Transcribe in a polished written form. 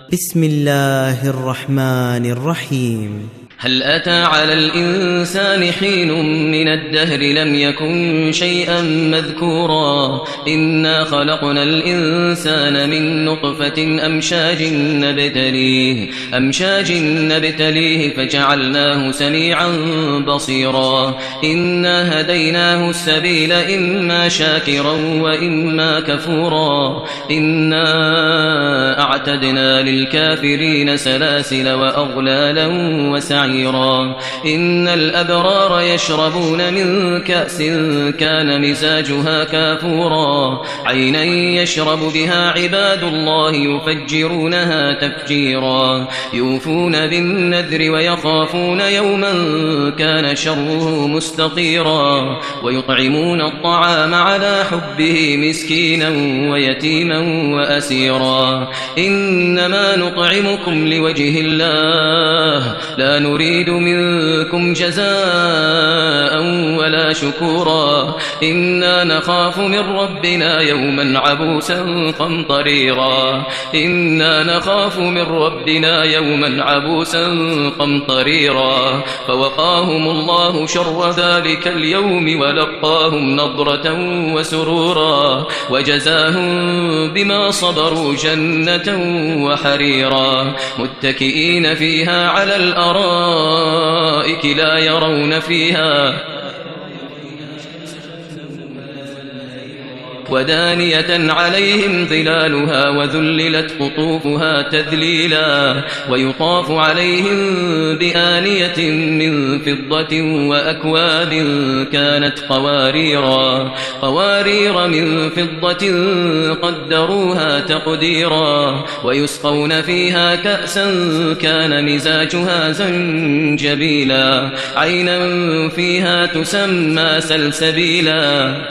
بسم الله الرحمن الرحيم. هل أتى على الإنسان حين من الدهر لم يكن شيئا مذكورا إنا خلقنا الإنسان من نطفة أمشاج نبتليه فجعلناه سميعا بصيرا إنا هديناه السبيل إما شاكرا وإما كفورا إنا أعتدنا للكافرين سلاسل وأغلالا وسعيرا إن الأبرار يشربون من كأس كان مزاجها كافورا عينا يشرب بها عباد الله يفجرونها تفجيرا يوفون بالنذر ويخافون يوما كان شره مستطيرا ويطعمون الطعام على حبه مسكينا ويتيما وأسيرا إنما نطعمكم لوجه الله لا نريد منكم جزاء ولا شكورا إنا نخاف من ربنا يوما عبوسا قمطريرا فوقاهم الله شر ذلك اليوم ولقاهم نضرة وسرورا وجزاهم بما صبروا جنة وحريرا متكئين فيها على الأرائك لا يرون فيها ودانية عليهم ظلالها وذللت قطوفها تذليلا ويطاف عليهم بآنية من فضة وأكواب كانت قوارير من فضة قدروها تقديرا ويسقون فيها كأسا كان مزاجها زنجبيلا عينا فيها تسمى سلسبيلا.